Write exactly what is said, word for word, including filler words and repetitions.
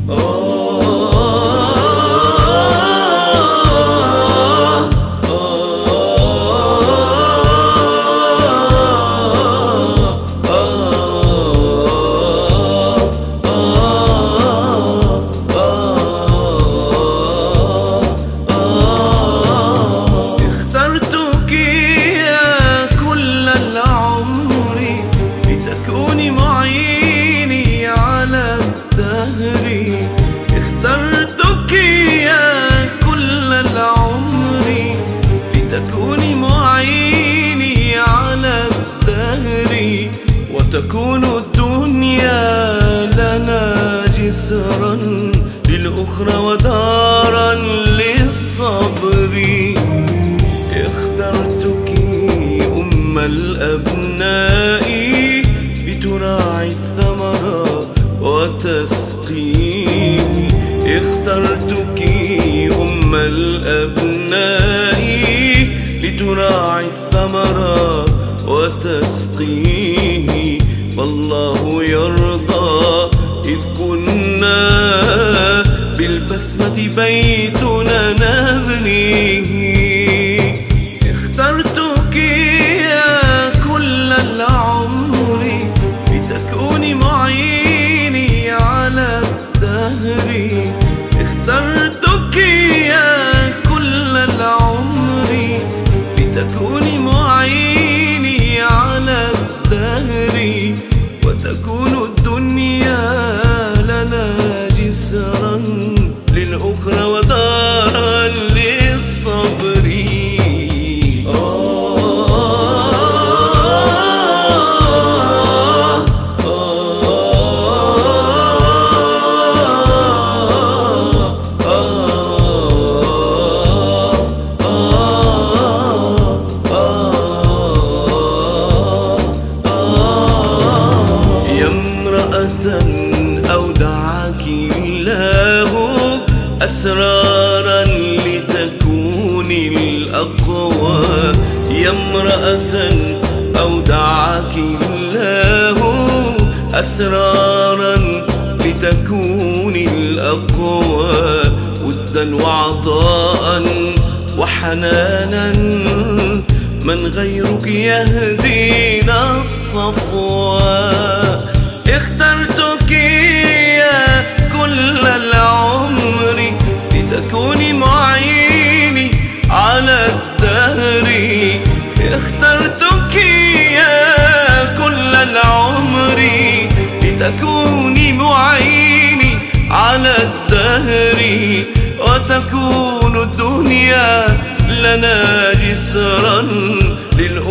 اخترتك يا كل العمر لتكوني معيني على الدهر، وتكون الدنيا لنا جسرا للأخرى ودارا للصبر. اخترتك أم الأبناء لتراعي الثمر وتسقيه. اخترتك أم الأبناء لتراعي الثمر وتسقيه. والله يرضى إذ كنا بالبسمة بيتنا نبنيه. اخترتك يا كل العمر لتكوني معيني على الدهر. اخترتك يا كل العمر لتكوني معيني على الدهر، وتكون الدنيا لنا جسرا للأخرى ودارا للصبر. أودعك الله أسرارا لتكوني الأقوى. يا امرأة أودعك الله أسرارا لتكوني الأقوى، ودا وعطاء وحنانا من غيرك يهدينا الصفوى. اخترتك يا كل العمر لتكوني معيني على الدهر. اخترتك يا كل العمر لتكوني معيني على الدهر، وتكون الدنيا لنا جسرا للأخرى